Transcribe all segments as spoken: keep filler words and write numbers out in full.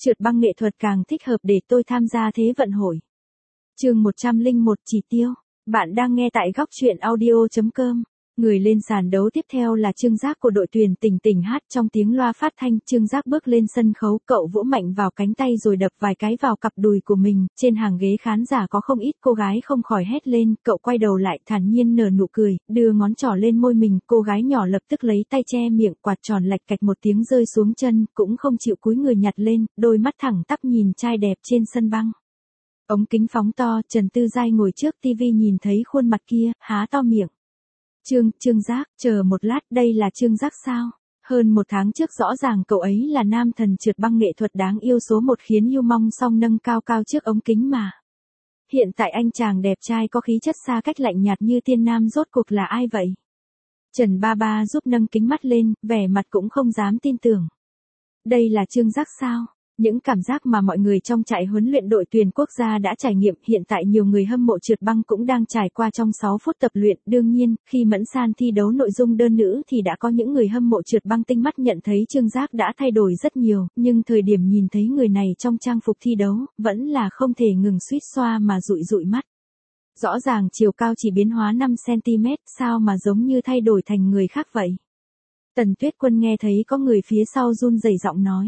Trượt băng nghệ thuật càng thích hợp để tôi tham gia Thế vận hội. Chương một trăm lẻ một chỉ tiêu. Bạn đang nghe tại góc truyện audio chấm com. Người lên sàn đấu tiếp theo là Trương Giác của đội tuyển Tỉnh Tỉnh hát trong tiếng loa phát thanh. Trương Giác bước lên sân khấu, cậu vỗ mạnh vào cánh tay rồi đập vài cái vào cặp đùi của mình. Trên hàng ghế khán giả có không ít cô gái không khỏi hét lên. Cậu quay đầu lại thản nhiên nở nụ cười, đưa ngón trỏ lên môi mình. Cô gái nhỏ lập tức lấy tay che miệng, quạt tròn lạch cạch một tiếng rơi xuống chân, cũng không chịu cúi người nhặt lên, đôi mắt thẳng tắp nhìn trai đẹp trên sân băng. Ống kính phóng to, Trần Tư Giai ngồi trước tivi nhìn thấy khuôn mặt kia, há to miệng. Trương, Trương Giác, chờ một lát, đây là Trương Giác sao? Hơn một tháng trước rõ ràng cậu ấy là nam thần trượt băng nghệ thuật đáng yêu số một khiến yêu mong song nâng cao cao trước ống kính mà. Hiện tại anh chàng đẹp trai có khí chất xa cách lạnh nhạt như tiên nam rốt cuộc là ai vậy? Trần Ba Ba giúp nâng kính mắt lên, vẻ mặt cũng không dám tin tưởng. Đây là Trương Giác sao? Những cảm giác mà mọi người trong trại huấn luyện đội tuyển quốc gia đã trải nghiệm, hiện tại nhiều người hâm mộ trượt băng cũng đang trải qua trong sáu phút tập luyện. Đương nhiên, khi Mẫn San thi đấu nội dung đơn nữ thì đã có những người hâm mộ trượt băng tinh mắt nhận thấy Trương Giác đã thay đổi rất nhiều, nhưng thời điểm nhìn thấy người này trong trang phục thi đấu, vẫn là không thể ngừng suýt xoa mà dụi dụi mắt. Rõ ràng chiều cao chỉ biến hóa năm xăng-ti-mét, sao mà giống như thay đổi thành người khác vậy? Tần Tuyết Quân nghe thấy có người phía sau run rẩy giọng nói.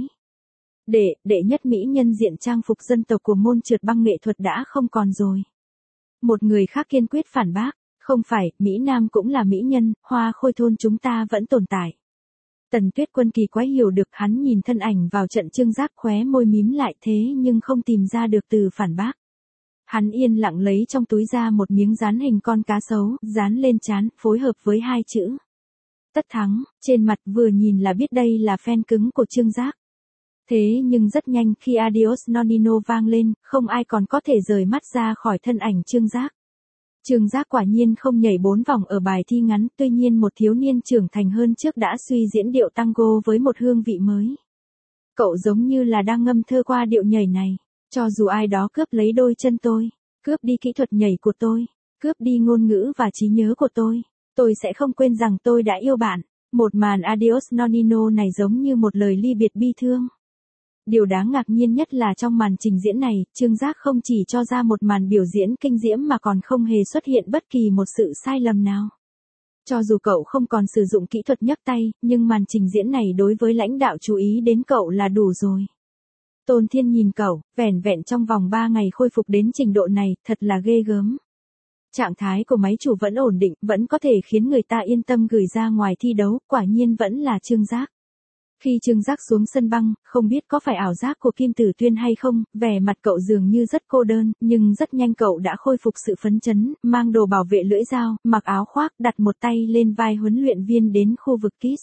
Đệ, đệ nhất mỹ nhân diện trang phục dân tộc của môn trượt băng nghệ thuật đã không còn rồi. Một người khác kiên quyết phản bác, không phải, Mỹ Nam cũng là mỹ nhân, hoa khôi thôn chúng ta vẫn tồn tại. Tần Tuyết Quân kỳ quái hiểu được, hắn nhìn thân ảnh vào trận Trương Giác khóe môi mím lại thế nhưng không tìm ra được từ phản bác. Hắn yên lặng lấy trong túi ra một miếng dán hình con cá sấu, dán lên trán, phối hợp với hai chữ Tất Thắng, trên mặt vừa nhìn là biết đây là fan cứng của Trương Giác. Thế nhưng rất nhanh khi Adios Nonino vang lên, không ai còn có thể rời mắt ra khỏi thân ảnh Trương Giác. Trương Giác quả nhiên không nhảy bốn vòng ở bài thi ngắn, tuy nhiên một thiếu niên trưởng thành hơn trước đã suy diễn điệu tango với một hương vị mới. Cậu giống như là đang ngâm thơ qua điệu nhảy này, cho dù ai đó cướp lấy đôi chân tôi, cướp đi kỹ thuật nhảy của tôi, cướp đi ngôn ngữ và trí nhớ của tôi, tôi sẽ không quên rằng tôi đã yêu bạn. Một màn Adios Nonino này giống như một lời ly biệt bi thương. Điều đáng ngạc nhiên nhất là trong màn trình diễn này, Trương Giác không chỉ cho ra một màn biểu diễn kinh diễm mà còn không hề xuất hiện bất kỳ một sự sai lầm nào. Cho dù cậu không còn sử dụng kỹ thuật nhấc tay, nhưng màn trình diễn này đối với lãnh đạo chú ý đến cậu là đủ rồi. Tôn Thiên nhìn cậu, vẻn vẹn trong vòng ba ngày khôi phục đến trình độ này, thật là ghê gớm. Trạng thái của máy chủ vẫn ổn định, vẫn có thể khiến người ta yên tâm gửi ra ngoài thi đấu, quả nhiên vẫn là Trương Giác. Khi Trương Giác xuống sân băng, không biết có phải ảo giác của Kim Tử Tuyên hay không, vẻ mặt cậu dường như rất cô đơn, nhưng rất nhanh cậu đã khôi phục sự phấn chấn, mang đồ bảo vệ lưỡi dao, mặc áo khoác, đặt một tay lên vai huấn luyện viên đến khu vực Kiss.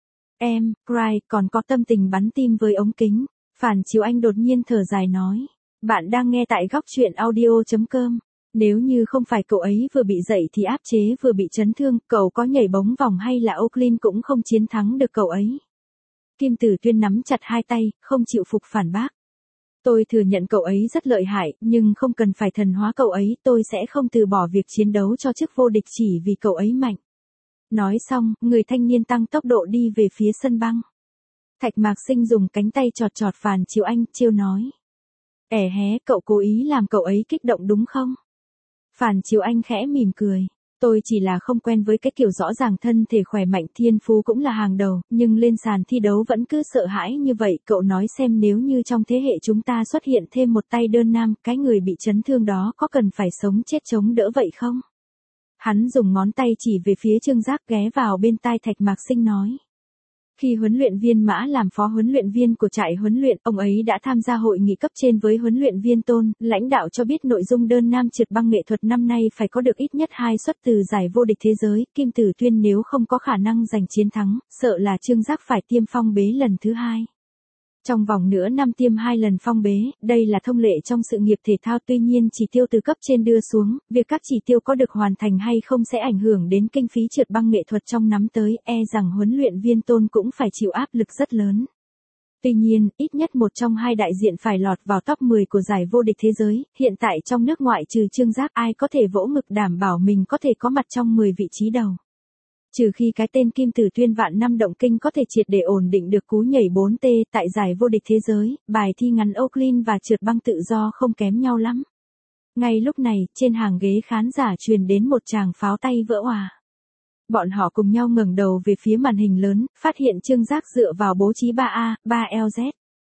Em, Cry, còn có tâm tình bắn tim với ống kính. Phản Chiếu Anh đột nhiên thở dài nói. Bạn đang nghe tại góc truyện audio chấm com. Nếu như không phải cậu ấy vừa bị dậy thì áp chế vừa bị chấn thương, cậu có nhảy bóng vòng hay là Oakley cũng không chiến thắng được cậu ấy. Kim Tử Tuyên nắm chặt hai tay, không chịu phục phản bác. Tôi thừa nhận cậu ấy rất lợi hại, nhưng không cần phải thần hóa cậu ấy, tôi sẽ không từ bỏ việc chiến đấu cho chức vô địch chỉ vì cậu ấy mạnh. Nói xong, người thanh niên tăng tốc độ đi về phía sân băng. Thạch Mạc Sinh dùng cánh tay chọt chọt Phàn Chiếu Anh, trêu nói. Ẻ hé, cậu cố ý làm cậu ấy kích động đúng không? Phàn Chiếu Anh khẽ mỉm cười. Tôi chỉ là không quen với cái kiểu rõ ràng thân thể khỏe mạnh thiên phú cũng là hàng đầu, nhưng lên sàn thi đấu vẫn cứ sợ hãi như vậy. Cậu nói xem nếu như trong thế hệ chúng ta xuất hiện thêm một tay đơn nam, cái người bị chấn thương đó có cần phải sống chết chống đỡ vậy không? Hắn dùng ngón tay chỉ về phía Trương Giác ghé vào bên tai Thạch Mạc Sinh nói. Khi huấn luyện viên Mã làm phó huấn luyện viên của trại huấn luyện, ông ấy đã tham gia hội nghị cấp trên với huấn luyện viên Tôn, lãnh đạo cho biết nội dung đơn nam trượt băng nghệ thuật năm nay phải có được ít nhất hai suất từ giải vô địch thế giới, Kim Tử Tuyên nếu không có khả năng giành chiến thắng, sợ là Trương Giác phải tiêm phong bế lần thứ hai. Trong vòng nửa năm tiêm hai lần phong bế, đây là thông lệ trong sự nghiệp thể thao, tuy nhiên chỉ tiêu từ cấp trên đưa xuống, việc các chỉ tiêu có được hoàn thành hay không sẽ ảnh hưởng đến kinh phí trượt băng nghệ thuật trong năm tới, e rằng huấn luyện viên Tôn cũng phải chịu áp lực rất lớn. Tuy nhiên, ít nhất một trong hai đại diện phải lọt vào top mười của giải vô địch thế giới, hiện tại trong nước ngoại trừ Trương Giác ai có thể vỗ ngực đảm bảo mình có thể có mặt trong mười vị trí đầu. Trừ khi cái tên Kim Tử Tuyên vạn năm động kinh có thể triệt để ổn định được cú nhảy bốn T tại giải vô địch thế giới, bài thi ngắn Oakley và trượt băng tự do không kém nhau lắm. Ngay lúc này, trên hàng ghế khán giả truyền đến một tràng pháo tay vỡ òa. Bọn họ cùng nhau ngẩng đầu về phía màn hình lớn, phát hiện Trương Giác dựa vào bố trí ba A, ba L Z,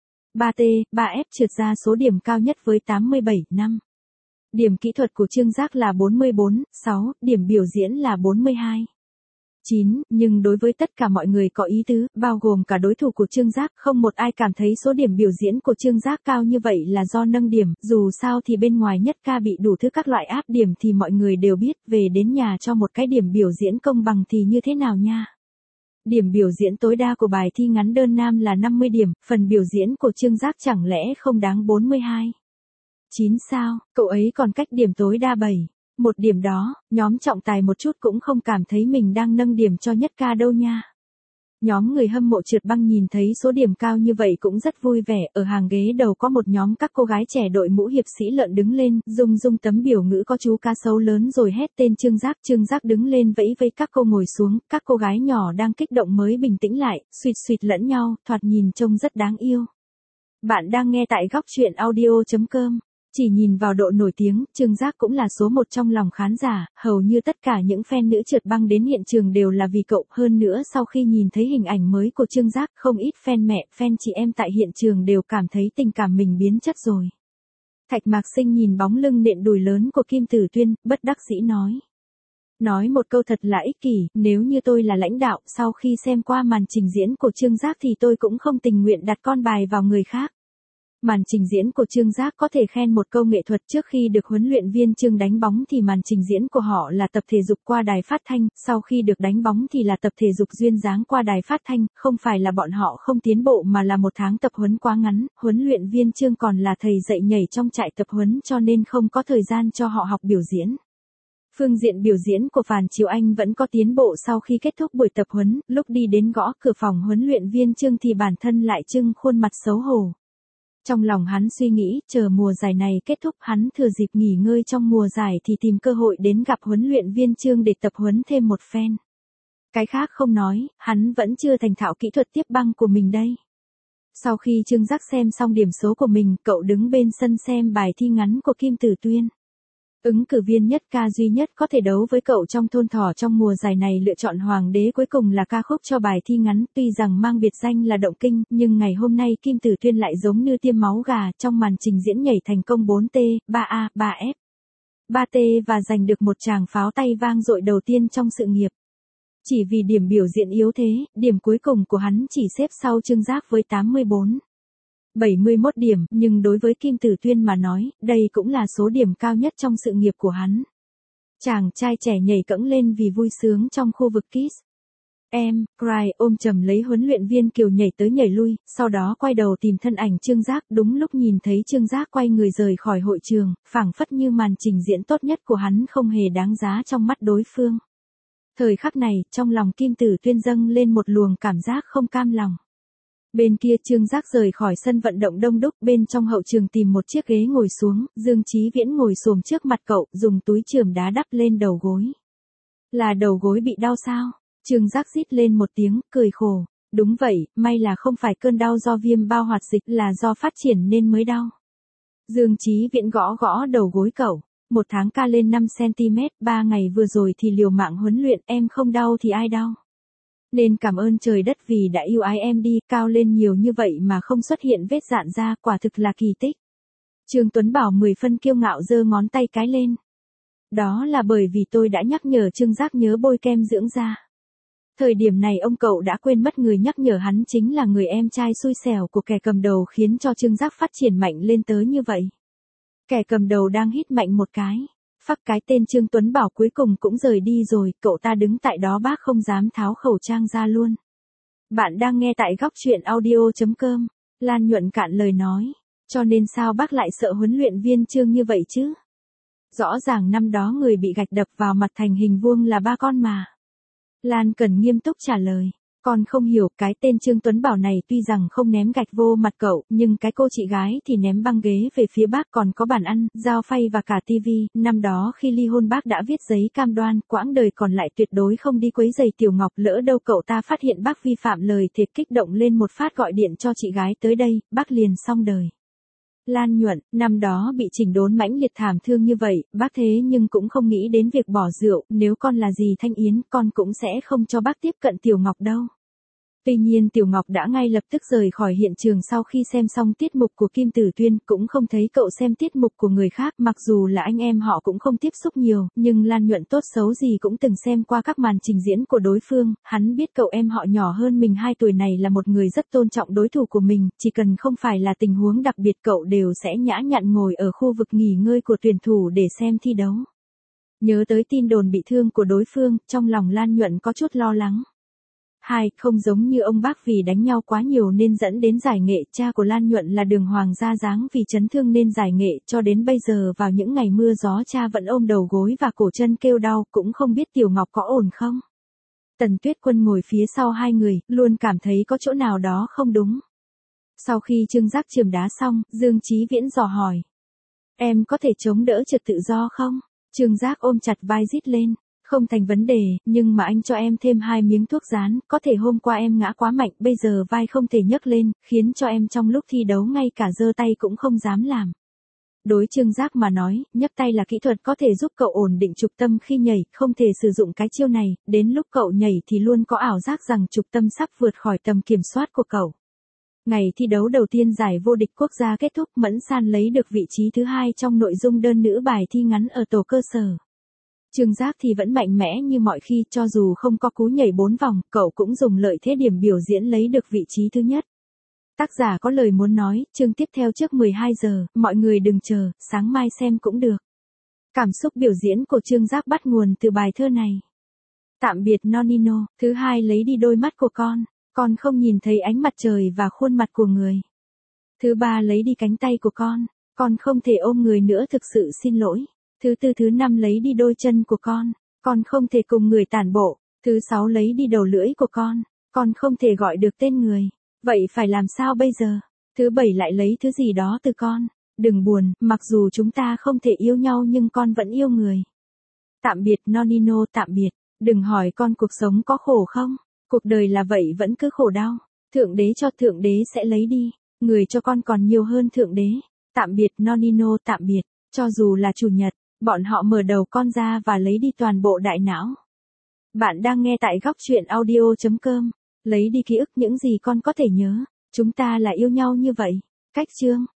ba T, ba F trượt ra số điểm cao nhất với tám mươi bảy, năm. Điểm kỹ thuật của Trương Giác là bốn mươi bốn, sáu, điểm biểu diễn là bốn mươi hai, chín, nhưng đối với tất cả mọi người có ý tứ, bao gồm cả đối thủ của Trương Giác, không một ai cảm thấy số điểm biểu diễn của Trương Giác cao như vậy là do nâng điểm, dù sao thì bên ngoài nhất ca bị đủ thứ các loại áp điểm thì mọi người đều biết, về đến nhà cho một cái điểm biểu diễn công bằng thì như thế nào nha. Điểm biểu diễn tối đa của bài thi ngắn đơn nam là năm mươi điểm, phần biểu diễn của Trương Giác chẳng lẽ không đáng bốn mươi hai, chín sao, cậu ấy còn cách điểm tối đa bảy, một điểm đó, nhóm trọng tài một chút cũng không cảm thấy mình đang nâng điểm cho nhất ca đâu nha. Nhóm người hâm mộ trượt băng nhìn thấy số điểm cao như vậy cũng rất vui vẻ, ở hàng ghế đầu có một nhóm các cô gái trẻ đội mũ hiệp sĩ lợn đứng lên, rung rung tấm biểu ngữ có chú cá sấu lớn rồi hét tên Trương Giác, Trương Giác đứng lên vẫy vẫy các cô ngồi xuống, các cô gái nhỏ đang kích động mới bình tĩnh lại, suýt suýt lẫn nhau, thoạt nhìn trông rất đáng yêu. Bạn đang nghe tại góc truyện audio chấm com. Chỉ nhìn vào độ nổi tiếng, Trương Giác cũng là số một trong lòng khán giả, hầu như tất cả những fan nữ trượt băng đến hiện trường đều là vì cậu, hơn nữa sau khi nhìn thấy hình ảnh mới của Trương Giác, không ít fan mẹ, fan chị em tại hiện trường đều cảm thấy tình cảm mình biến chất rồi. Thạch Mạc Sinh nhìn bóng lưng nện đùi lớn của Kim Tử Tuyên, bất đắc dĩ nói. Nói một câu thật là ích kỷ, nếu như tôi là lãnh đạo, sau khi xem qua màn trình diễn của Trương Giác thì tôi cũng không tình nguyện đặt con bài vào người khác. Màn trình diễn của Trương Giác có thể khen một câu nghệ thuật, trước khi được huấn luyện viên Trương đánh bóng thì màn trình diễn của họ là tập thể dục qua đài phát thanh, sau khi được đánh bóng thì là tập thể dục duyên dáng qua đài phát thanh, không phải là bọn họ không tiến bộ mà là một tháng tập huấn quá ngắn, huấn luyện viên Trương còn là thầy dạy nhảy trong trại tập huấn cho nên không có thời gian cho họ học biểu diễn. Phương diện biểu diễn của Phàn Chiếu Anh vẫn có tiến bộ sau khi kết thúc buổi tập huấn, lúc đi đến gõ cửa phòng huấn luyện viên Trương thì bản thân lại trưng khuôn mặt xấu hổ. Trong lòng hắn suy nghĩ, chờ mùa giải này kết thúc hắn thừa dịp nghỉ ngơi trong mùa giải thì tìm cơ hội đến gặp huấn luyện viên Trương để tập huấn thêm một phen. Cái khác không nói, hắn vẫn chưa thành thạo kỹ thuật tiếp băng của mình đây. Sau khi Trương Giác xem xong điểm số của mình, cậu đứng bên sân xem bài thi ngắn của Kim Tử Tuyên. Ứng cử viên nhất ca duy nhất có thể đấu với cậu trong thôn thỏ trong mùa giải này lựa chọn Hoàng đế cuối cùng là ca khúc cho bài thi ngắn, tuy rằng mang biệt danh là động kinh, nhưng ngày hôm nay Kim Tử Tuyên lại giống như tiêm máu gà trong màn trình diễn nhảy thành công bốn T, ba A, ba F, ba T và giành được một tràng pháo tay vang dội đầu tiên trong sự nghiệp. Chỉ vì điểm biểu diễn yếu thế, điểm cuối cùng của hắn chỉ xếp sau Trương Giác với tám mươi bốn, bảy mươi mốt điểm, nhưng đối với Kim Tử Tuyên mà nói, đây cũng là số điểm cao nhất trong sự nghiệp của hắn. Chàng trai trẻ nhảy cẫng lên vì vui sướng trong khu vực Kiss Em, Cry, ôm chầm lấy huấn luyện viên Kiều nhảy tới nhảy lui, sau đó quay đầu tìm thân ảnh Trương Giác, đúng lúc nhìn thấy Trương Giác quay người rời khỏi hội trường, phảng phất như màn trình diễn tốt nhất của hắn không hề đáng giá trong mắt đối phương. Thời khắc này, trong lòng Kim Tử Tuyên dâng lên một luồng cảm giác không cam lòng. Bên kia Trương Giác rời khỏi sân vận động đông đúc, bên trong hậu trường tìm một chiếc ghế ngồi xuống, Dương Chí Viễn ngồi xổm trước mặt cậu, dùng túi chườm đá đắp lên đầu gối. Là đầu gối bị đau sao? Trương Giác rít lên một tiếng, cười khổ. Đúng vậy, may là không phải cơn đau do viêm bao hoạt dịch, là do phát triển nên mới đau. Dương Chí Viễn gõ gõ đầu gối cậu. Một tháng ca lên năm xăng ti mét, ba ngày vừa rồi thì liều mạng huấn luyện, em không đau thì ai đau? Nên cảm ơn trời đất vì đã yêu ái em đi, cao lên nhiều như vậy mà không xuất hiện vết rạn da, quả thực là kỳ tích. Trương Tuấn Bảo mười phân kiêu ngạo giơ ngón tay cái lên. Đó là bởi vì tôi đã nhắc nhở Trương Giác nhớ bôi kem dưỡng da. Thời điểm này ông cậu đã quên mất người nhắc nhở hắn chính là người em trai xui xẻo của kẻ cầm đầu khiến cho Trương Giác phát triển mạnh lên tới như vậy. Kẻ cầm đầu đang hít mạnh một cái. Phắc cái tên Trương Tuấn Bảo cuối cùng cũng rời đi rồi, cậu ta đứng tại đó bác không dám tháo khẩu trang ra luôn. Bạn đang nghe tại góc truyện audio chấm com. Lan Nhuận cạn lời nói. Cho nên sao bác lại sợ huấn luyện viên Trương như vậy chứ? Rõ ràng năm đó người bị gạch đập vào mặt thành hình vuông là ba con mà. Lan Cần nghiêm túc trả lời. Con không hiểu, cái tên Trương Tuấn Bảo này tuy rằng không ném gạch vô mặt cậu, nhưng cái cô chị gái thì ném băng ghế về phía bác, còn có bàn ăn, dao phay và cả tivi. Năm đó khi ly hôn bác đã viết giấy cam đoan, quãng đời còn lại tuyệt đối không đi quấy rầy Tiểu Ngọc, lỡ đâu cậu ta phát hiện bác vi phạm lời thề, kích động lên một phát gọi điện cho chị gái tới đây, bác liền xong đời. Lan Nhuận, năm đó bị chỉnh đốn mãnh liệt thảm thương như vậy, bác thế nhưng cũng không nghĩ đến việc bỏ rượu, nếu con là dì Thanh Yến, con cũng sẽ không cho bác tiếp cận Tiểu Ngọc đâu. Tuy nhiên Tiểu Ngọc đã ngay lập tức rời khỏi hiện trường sau khi xem xong tiết mục của Kim Tử Tuyên, cũng không thấy cậu xem tiết mục của người khác, mặc dù là anh em họ cũng không tiếp xúc nhiều, nhưng Lan Nhuận tốt xấu gì cũng từng xem qua các màn trình diễn của đối phương, hắn biết cậu em họ nhỏ hơn mình hai tuổi này là một người rất tôn trọng đối thủ của mình, chỉ cần không phải là tình huống đặc biệt cậu đều sẽ nhã nhặn ngồi ở khu vực nghỉ ngơi của tuyển thủ để xem thi đấu. Nhớ tới tin đồn bị thương của đối phương, trong lòng Lan Nhuận có chút lo lắng. Hai, không giống như ông bác vì đánh nhau quá nhiều nên dẫn đến giải nghệ, cha của Lan Nhuận là Đường Hoàng Gia Giáng vì chấn thương nên giải nghệ, cho đến bây giờ vào những ngày mưa gió cha vẫn ôm đầu gối và cổ chân kêu đau, cũng không biết Tiểu Ngọc có ổn không. Tần Tuyết Quân ngồi phía sau hai người, luôn cảm thấy có chỗ nào đó không đúng. Sau khi Trương Giác chườm đá xong, Dương Chí Viễn dò hỏi. Em có thể chống đỡ trượt tự do không? Trương Giác ôm chặt vai rít lên. Không thành vấn đề, nhưng mà anh cho em thêm hai miếng thuốc dán, có thể hôm qua em ngã quá mạnh, bây giờ vai không thể nhấc lên, khiến cho em trong lúc thi đấu ngay cả giơ tay cũng không dám làm. Đối Trương Giác mà nói, nhấc tay là kỹ thuật có thể giúp cậu ổn định trục tâm khi nhảy, không thể sử dụng cái chiêu này, đến lúc cậu nhảy thì luôn có ảo giác rằng trục tâm sắp vượt khỏi tầm kiểm soát của cậu. Ngày thi đấu đầu tiên giải vô địch quốc gia kết thúc, Mẫn San lấy được vị trí thứ hai trong nội dung đơn nữ bài thi ngắn ở tổ cơ sở. Trương Giác thì vẫn mạnh mẽ như mọi khi, cho dù không có cú nhảy bốn vòng, cậu cũng dùng lợi thế điểm biểu diễn lấy được vị trí thứ nhất. Tác giả có lời muốn nói, chương tiếp theo trước mười hai giờ, mọi người đừng chờ, sáng mai xem cũng được. Cảm xúc biểu diễn của Trương Giác bắt nguồn từ bài thơ này. Tạm biệt Nonino, thứ hai lấy đi đôi mắt của con, con không nhìn thấy ánh mặt trời và khuôn mặt của người. Thứ ba lấy đi cánh tay của con, con không thể ôm người nữa, thực sự xin lỗi. Thứ tư thứ năm lấy đi đôi chân của con, con không thể cùng người tản bộ. Thứ sáu lấy đi đầu lưỡi của con, con không thể gọi được tên người. Vậy phải làm sao bây giờ? Thứ bảy lại lấy thứ gì đó từ con. Đừng buồn, mặc dù chúng ta không thể yêu nhau nhưng con vẫn yêu người. Tạm biệt Nonino, tạm biệt. Đừng hỏi con cuộc sống có khổ không? Cuộc đời là vậy vẫn cứ khổ đau. Thượng đế cho thượng đế sẽ lấy đi. Người cho con còn nhiều hơn thượng đế. Tạm biệt Nonino, tạm biệt. Cho dù là chủ nhật, bọn họ mở đầu con ra và lấy đi toàn bộ đại não. Bạn đang nghe tại góc truyện audio chấm com. Lấy đi ký ức những gì con có thể nhớ. Chúng ta là yêu nhau như vậy. Cách chương.